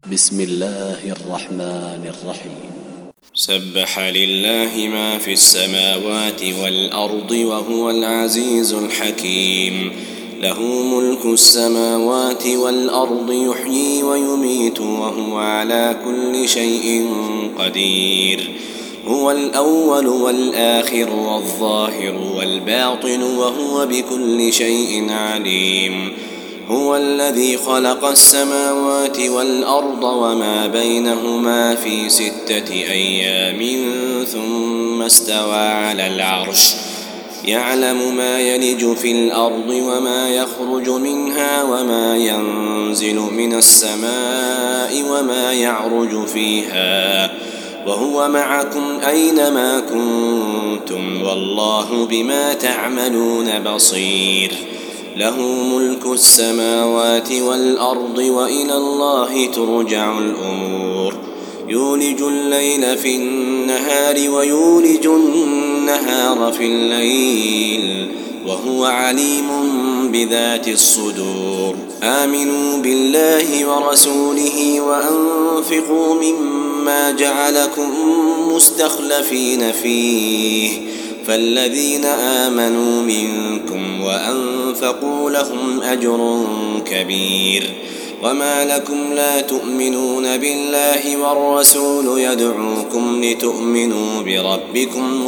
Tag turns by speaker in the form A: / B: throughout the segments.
A: بسم الله الرحمن الرحيم.
B: سبح لله ما في السماوات والأرض وهو العزيز الحكيم. له ملك السماوات والأرض يحيي ويميت وهو على كل شيء قدير. هو الأول والآخر والظاهر والباطن وهو بكل شيء عليم. هو الذي خلق السماوات والأرض وما بينهما في 6 أيام ثم استوى على العرش. يعلم ما يلج في الأرض وما يخرج منها وما ينزل من السماء وما يعرج فيها وهو معكم أينما كنتم والله بما تعملون بصير. له ملك السماوات والأرض وإلى الله ترجع الأمور. يولج الليل في النهار ويولج النهار في الليل وهو عليم بذات الصدور. آمنوا بالله ورسوله وأنفقوا مما جعلكم مستخلفين فيه فالذين آمنوا منكم وأنفقوا لهم أجر كبير. وما لكم لا تؤمنون بالله والرسول يدعوكم لتؤمنوا بربكم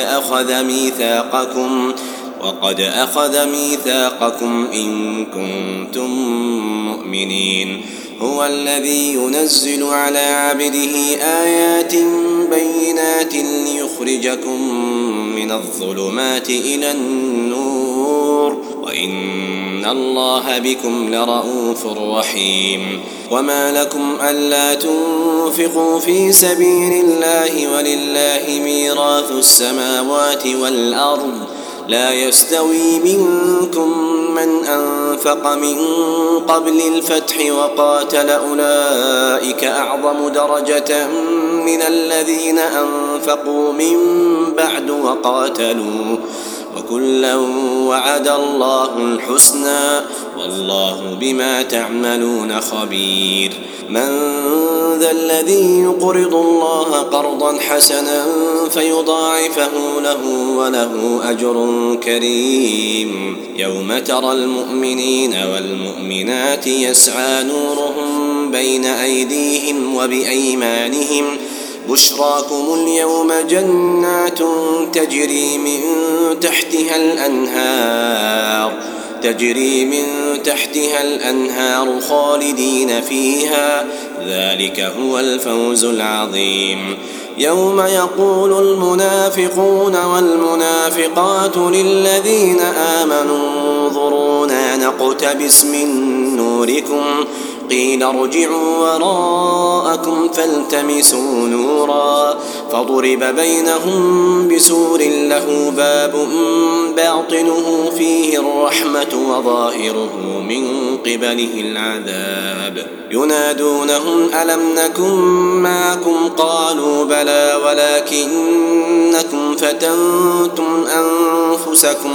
B: وقد أخذ ميثاقكم إن كنتم مؤمنين. هو الذي ينزل على عبده آيات بينات ليخرجكم من الظلمات إلى النور وإن الله بكم لرؤوف رحيم. وما لكم ألا تنفقوا في سبيل الله ولله ميراث السماوات والأرض لا يستوي منكم من أنفق من قبل الفتح وقاتل أولئك أعظم درجة من الذين أنفقوا من بعد وقاتلوا وكلا وعد الله الحسنى والله بما تعملون خبير. من ذا الذي يقرض الله قرضا حسنا فيضاعفه له وله أجر كريم. يوم ترى المؤمنين والمؤمنات يسعى نورهم بين أيديهم وبأيمانهم بشراكم اليوم جنات تجري من تحتها الأنهار خالدين فيها ذلك هو الفوز العظيم. يوم يقول المنافقون والمنافقات للذين آمنوا انظرونا نقتبس من نوركم قيل ارجعوا وراءكم فالتمسوا نورا فضرب بينهم بسور له باب باطنه فيه الرحمة وظاهره من قبله العذاب. ينادونهم ألم نكن معكم قالوا بلى ولكنكم فتنتم أنفسكم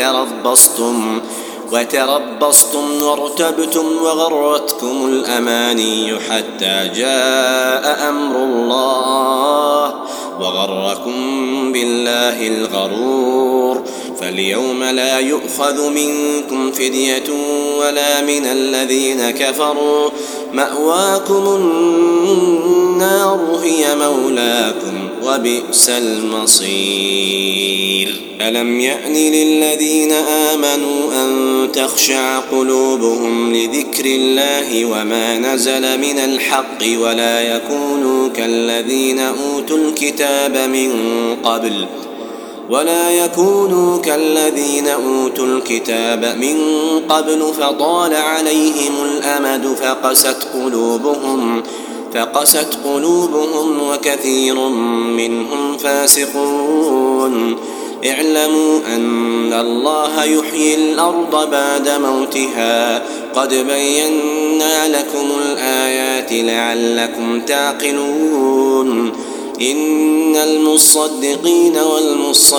B: وتربصتم وارتبتم وغرتكم الأماني حتى جاء أمر الله وغركم بالله الغرور. فاليوم لا يؤخذ منكم فدية ولا من الذين كفروا مأواكم النار هي مولاكم وبئس المصير. ألم يأن للذين آمنوا أن تخشع قلوبهم لذكر الله وما نزل من الحق ولا يكونوا كالذين أوتوا الكتاب من قبل فطال عليهم الأمد فقست قلوبهم وكثير منهم فاسقون. اعلموا أن الله يحيي الأرض بعد موتها قد بينا لكم الآيات لعلكم تعقلون. إن المصدقين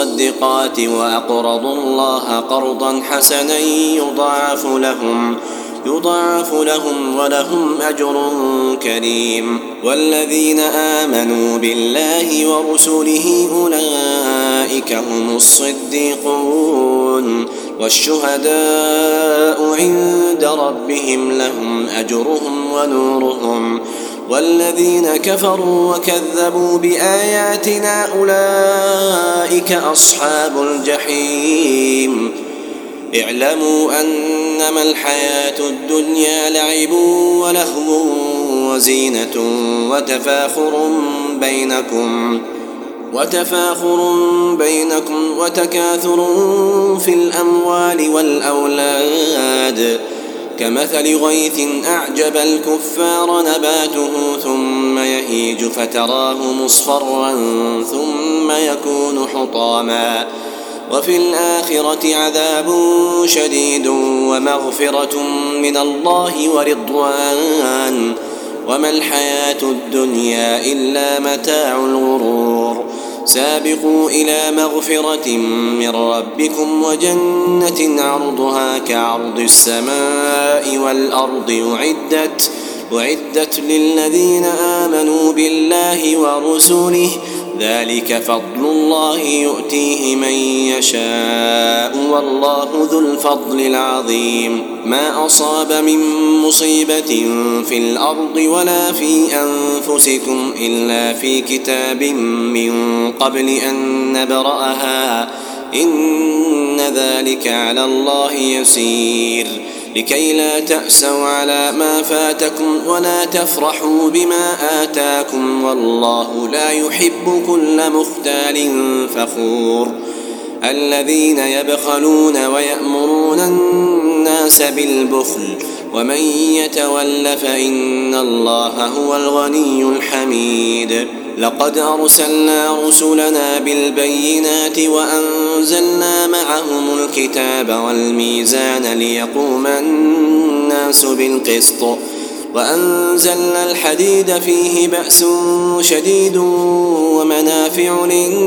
B: والمصدقات وأقرضوا الله قرضا حسنا يضاعف لهم ولهم أجر كريم. والذين آمنوا بالله ورسله أولئك هم الصديقون والشهداء عند ربهم لهم أجرهم ونورهم. والذين كفروا وكذبوا بآياتنا أولئك أصحاب الجحيم. اعلموا أنما الحياة الدنيا لعب ولهو وزينة وتفاخر بينكم وتكاثر في الأموال والأولاد كمثل غيث أعجب الكفار نباته ثم يهيج فتراه مصفرا ثم يكون حطاما وفي الآخرة عذاب شديد ومغفرة من الله ورضوان وما الحياة الدنيا إلا متاع الغرور. سابقوا إلى مغفرة من ربكم وجنة عرضها كعرض السماء والأرض أعدت للذين آمنوا بالله ورسله ذلك فضل الله يؤتيه من يشاء والله ذو الفضل العظيم. ما أصاب من مصيبة في الأرض ولا في أنفسكم إلا في كتاب من قبل أن نبرأها إن ذلك على الله يسير. لكي لا تأسوا على ما فاتكم ولا تفرحوا بما آتاكم والله لا يحب كل مختال فخور. الذين يبخلون ويأمرون الناس بالبخل ومن يتول فإن الله هو الغني الحميد. لقد أرسلنا رسلنا بالبينات وأنزلنا معهم الكتاب والميزان ليقوم الناس بالقسط وأنزلنا الحديد فيه بأس شديد ومنافع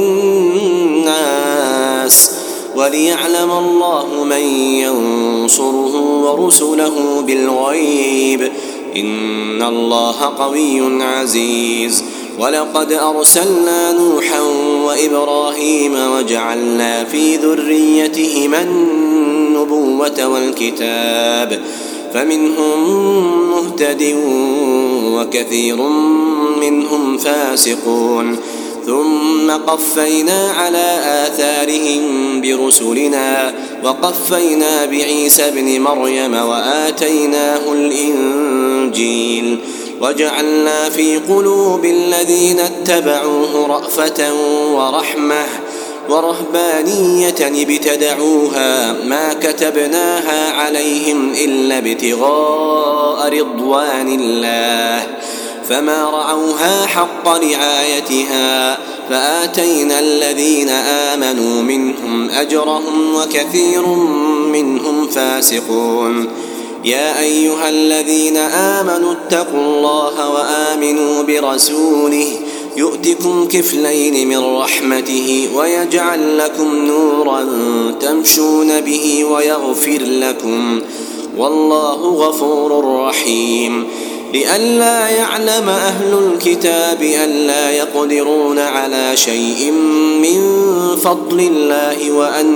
B: للناس وليعلم الله من ينصره ورسله بالغيب إن الله قوي عزيز. ولقد أرسلنا نوحا وإبراهيم وجعلنا في ذريتهما النبوة والكتاب فمنهم مهتد وكثير منهم فاسقون. ثم قفينا على آثارهم برسلنا وقفينا بعيسى ابن مريم وآتيناه الإنجيل وجعلنا في قلوب الذين اتبعوه رأفة ورحمة ورهبانية ابتدعوها ما كتبناها عليهم إلا ابتغاء رضوان الله فما رعوها حق رعايتها فآتينا الذين آمنوا منهم أجرهم وكثير منهم فاسقون. يا أيها الذين آمنوا اتقوا الله وآمنوا برسوله يؤتكم كفلين من رحمته ويجعل لكم نورا تمشون به ويغفر لكم والله غفور رحيم. لئلا يعلم أهل الكتاب ألا يقدرون على شيء من فضل الله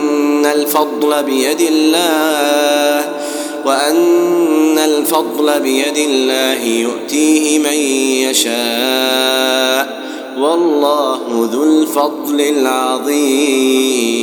B: وأن الفضل بيد الله يؤتيه من يشاء والله ذو الفضل العظيم.